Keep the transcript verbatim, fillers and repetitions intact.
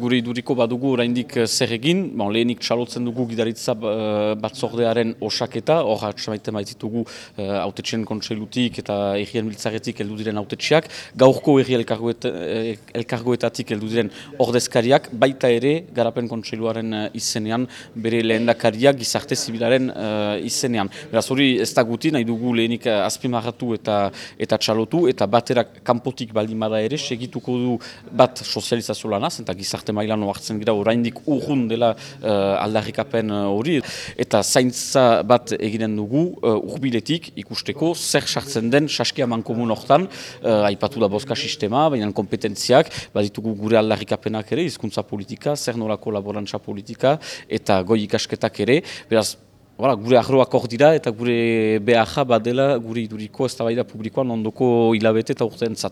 Gure iduriko badugu oraindik zer egin, bon, lehenik txalotzen dugu gidaritza batzordearen osaketa, hor atxamaiten baititugu hautetxeen kontseilutik eta errien biltzaretik heldu diren hautetxeak, gaurko erri elkargoetatik heldu diren ordezkariak, baita ere garapen kontseiluaren izenean, bere lehendakariak gizarte zibilaren izenean. Beraz hori ez da guti, nahi dugu lehenik azpimarratu eta, eta txalotu, eta baterak kanpotik baldin bada ere, segituko du bat sozializazio lanaz, eta gizarte mailan oartzen gira oraindik urrun dela uh, aldarrikapen hori uh, eta zaintza bat eginen dugu uh, urbiletik ikusteko zer sartzen den saskia mankomun hortan, uh, aipatu da bozka sistema, baina kompetentziak, baditugu gure aldarrikapenak ere, hizkuntza politika, zer nolako laborantza politika eta goi ikasketak ere, beraz, Voilà, gure arroak hor dira eta gure beharra badela gure iduriko eztabaida publikoan ondoko hilabete eta urteentzat.